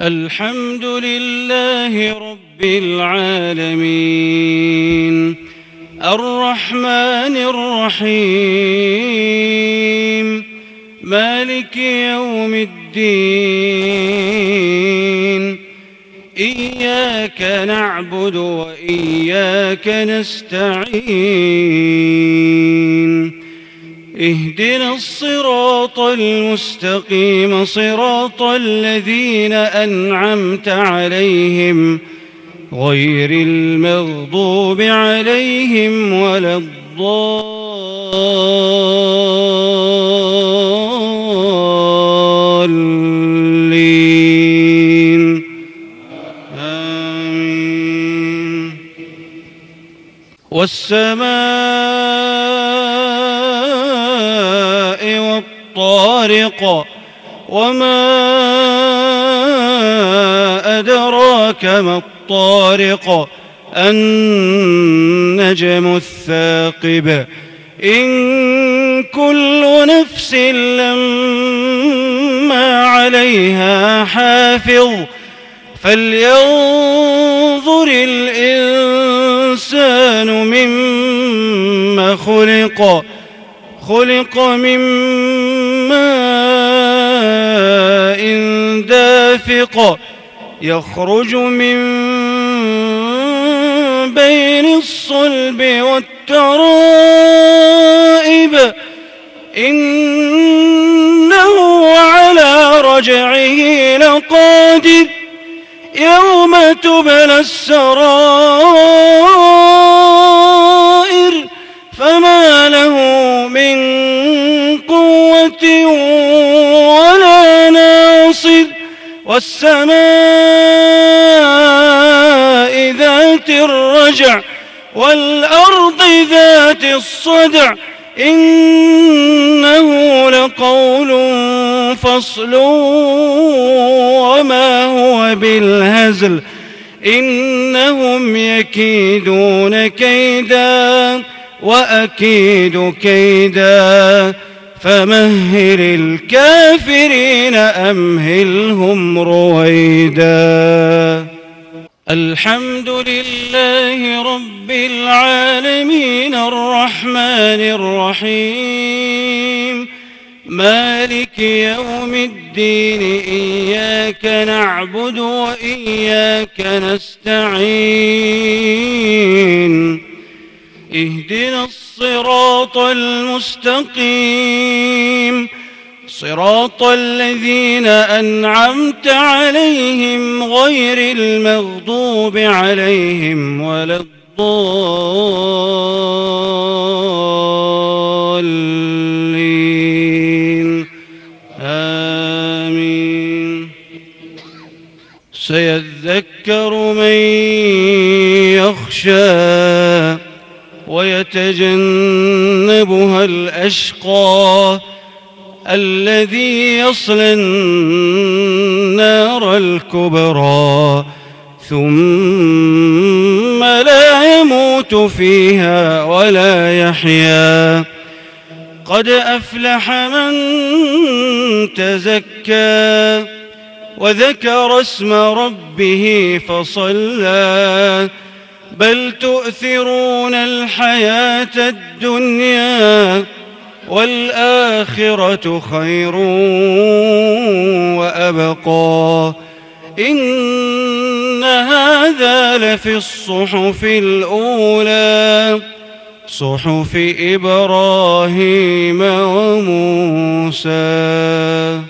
الحمد لله رب العالمين الرحمن الرحيم مالك يوم الدين إياك نعبد وإياك نستعين اهدنا الصراط المستقيم صراط الذين أنعمت عليهم غير المغضوب عليهم ولا الضالين آمين. والسماء والطارق وما أدراك ما الطارق النجم الثاقب إن كل نفس لما عليها حافظ فلينظر الإنسان مما خلق من ماء دافق يخرج من بين الصلب والترائب إنه على رجعه لقادر يوم تبلى السرائر فما له من قوة ولا ناصر والسماء ذات الرجع والأرض ذات الصدع إنه لقول فصل وما هو بالهزل إنهم يكيدون كيدا وأكيد كيدا فمهل الكافرين أمهلهم رويدا. الحمد لله رب العالمين الرحمن الرحيم مالك يوم الدين إياك نعبد وإياك نستعين اهدنا الصراط المستقيم صراط الذين أنعمت عليهم غير المغضوب عليهم ولا الضالين آمين. سيذكر من يخشى ويتجنبها الأشقى الذي يصلى النار الكبرى ثم لا يموت فيها ولا يحيا قد أفلح من تزكى وذكر اسم ربه فصلى بل تؤثرون الحياة الدنيا والآخرة خير وأبقى إن هذا لفي الصحف الأولى صحف إبراهيم وموسى.